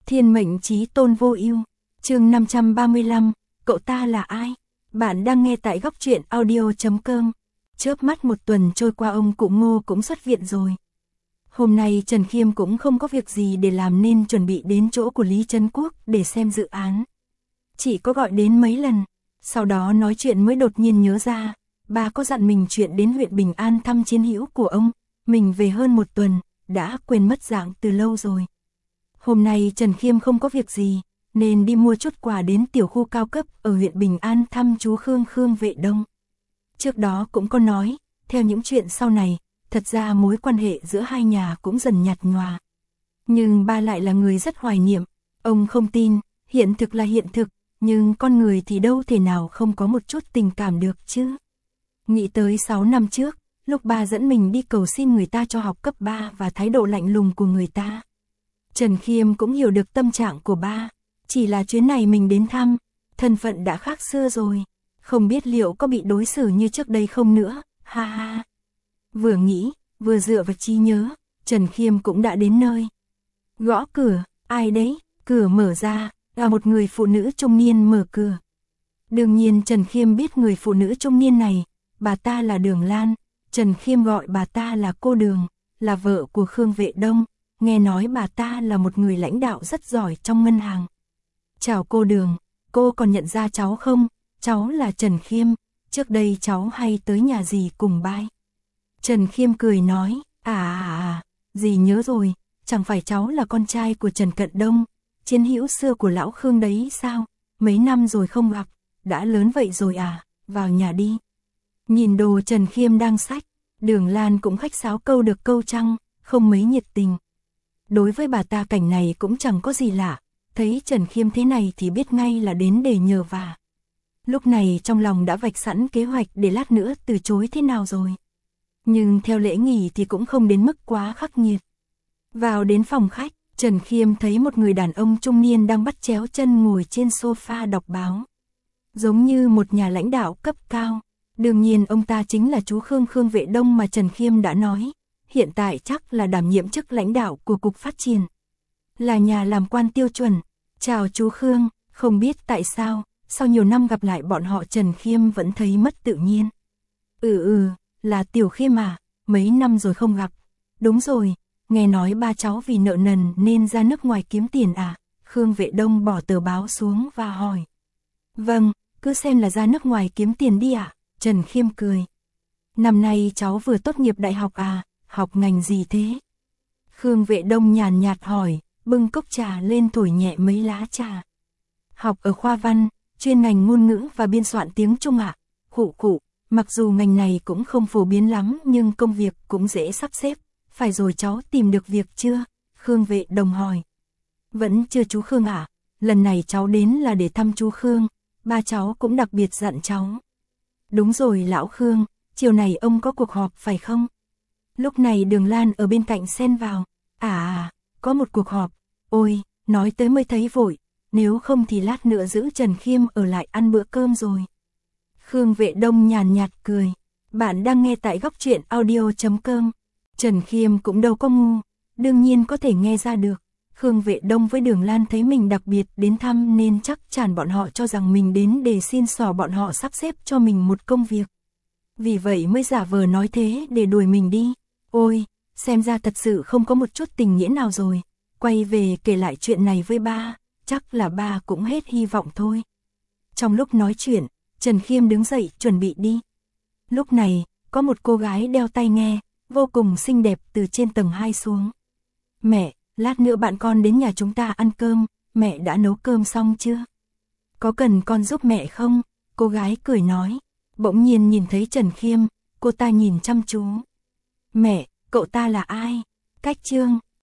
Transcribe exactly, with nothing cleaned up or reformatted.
Thiên mệnh chí tôn vô ưu. Chương năm trăm ba mươi lăm, cậu ta là ai? Bạn đang nghe tại góc truyện audio chấm com. Chớp mắt một tuần trôi qua, ông cụ Ngô cũng xuất viện rồi. Hôm nay Trần Khiêm cũng không có việc gì để làm nên chuẩn bị đến chỗ của Lý Trấn Quốc để xem dự án. Chỉ có gọi đến mấy lần, sau đó nói chuyện mới đột nhiên nhớ ra, bà có dặn mình chuyện đến huyện Bình An thăm chiến hữu của ông, mình về hơn một tuần, đã quên mất dạng từ lâu rồi. Hôm nay Trần Khiêm không có việc gì, nên đi mua chút quà đến tiểu khu cao cấp ở huyện Bình An thăm chú Khương Khương Vệ Đông. Trước đó cũng có nói, theo những chuyện sau này, thật ra mối quan hệ giữa hai nhà cũng dần nhạt nhòa. Nhưng ba lại là người rất hoài niệm, ông không tin, hiện thực là hiện thực, nhưng con người thì đâu thể nào không có một chút tình cảm được chứ. Nghĩ tới sáu năm trước, lúc ba dẫn mình đi cầu xin người ta cho học cấp ba và thái độ lạnh lùng của người ta. Trần Khiêm cũng hiểu được tâm trạng của ba, chỉ là chuyến này mình đến thăm, thân phận đã khác xưa rồi, không biết liệu có bị đối xử như trước đây không nữa, ha ha. Vừa nghĩ, vừa dựa vào trí nhớ, Trần Khiêm cũng đã đến nơi. Gõ cửa, ai đấy? Cửa mở ra, là một người phụ nữ trung niên mở cửa. Đương nhiên Trần Khiêm biết người phụ nữ trung niên này, bà ta là Đường Lan. Trần Khiêm gọi bà ta là cô Đường, là vợ của Khương Vệ Đông, nghe nói bà ta là một người lãnh đạo rất giỏi trong ngân hàng. Chào cô Đường, cô còn nhận ra cháu không? Cháu là Trần Khiêm, trước đây cháu hay tới nhà dì cùng bai. Trần Khiêm cười nói, à à à, dì nhớ rồi, chẳng phải cháu là con trai của Trần Cận Đông, chiến hữu xưa của lão Khương đấy sao? Mấy năm rồi không gặp, đã lớn vậy rồi à, vào nhà đi. Nhìn đồ Trần Khiêm đang xách, Đường Lan cũng khách sáo câu được câu trăng, không mấy nhiệt tình. Đối với bà ta cảnh này cũng chẳng có gì lạ, thấy Trần Khiêm thế này thì biết ngay là đến để nhờ vả. Lúc này trong lòng đã vạch sẵn kế hoạch để lát nữa từ chối thế nào rồi. Nhưng theo lễ nghỉ thì cũng không đến mức quá khắc nghiệt. Vào đến phòng khách, Trần Khiêm thấy một người đàn ông trung niên đang bắt chéo chân ngồi trên sofa đọc báo. Giống như một nhà lãnh đạo cấp cao. Đương nhiên ông ta chính là chú Khương Khương Vệ Đông mà Trần Khiêm đã nói. Hiện tại chắc là đảm nhiệm chức lãnh đạo của Cục Phát triển. Là nhà làm quan tiêu chuẩn. Chào chú Khương, không biết tại sao, sau nhiều năm gặp lại bọn họ Trần Khiêm vẫn thấy mất tự nhiên. Ừ ừ, là Tiểu Khiêm à, mấy năm rồi không gặp. Đúng rồi, nghe nói ba cháu vì nợ nần nên ra nước ngoài kiếm tiền à? Khương Vệ Đông bỏ tờ báo xuống và hỏi. Vâng, cứ xem là ra nước ngoài kiếm tiền đi ạ. À? Trần Khiêm cười. Năm nay cháu vừa tốt nghiệp đại học à, học ngành gì thế? Khương Vệ Đông nhàn nhạt hỏi, bưng cốc trà lên thổi nhẹ mấy lá trà. Học ở khoa văn, chuyên ngành ngôn ngữ và biên soạn tiếng Trung ạ. À? Khụ khụ, mặc dù ngành này cũng không phổ biến lắm nhưng công việc cũng dễ sắp xếp. Phải rồi, cháu tìm được việc chưa? Khương Vệ Đông hỏi. Vẫn chưa chú Khương ạ, à? Lần này cháu đến là để thăm chú Khương, ba cháu cũng đặc biệt dặn cháu. Đúng rồi lão Khương, chiều này ông có cuộc họp phải không? Lúc này Đường Lan ở bên cạnh xen vào. À à, có một cuộc họp, ôi, nói tới mới thấy vội, nếu không thì lát nữa giữ Trần Khiêm ở lại ăn bữa cơm rồi. Khương Vệ Đông nhàn nhạt cười, bạn đang nghe tại góc truyện audio chấm com. Trần Khiêm cũng đâu có ngu, đương nhiên có thể nghe ra được. Khương Vệ Đông với Đường Lan thấy mình đặc biệt đến thăm nên chắc chắn bọn họ cho rằng mình đến để xin xỏ bọn họ sắp xếp cho mình một công việc. Vì vậy mới giả vờ nói thế để đuổi mình đi. Ôi, xem ra thật sự không có một chút tình nghĩa nào rồi. Quay về kể lại chuyện này với ba, chắc là ba cũng hết hy vọng thôi. Trong lúc nói chuyện, Trần Khiêm đứng dậy chuẩn bị đi. Lúc này, có một cô gái đeo tai nghe, vô cùng xinh đẹp từ trên tầng hai xuống. Mẹ, lát nữa bạn con đến nhà chúng ta ăn cơm, mẹ đã nấu cơm xong chưa? Có cần con giúp mẹ không? Cô gái cười nói. Bỗng nhiên nhìn thấy Trần Khiêm, cô ta nhìn chăm chú. Mẹ, cậu ta là ai? Cách Trương,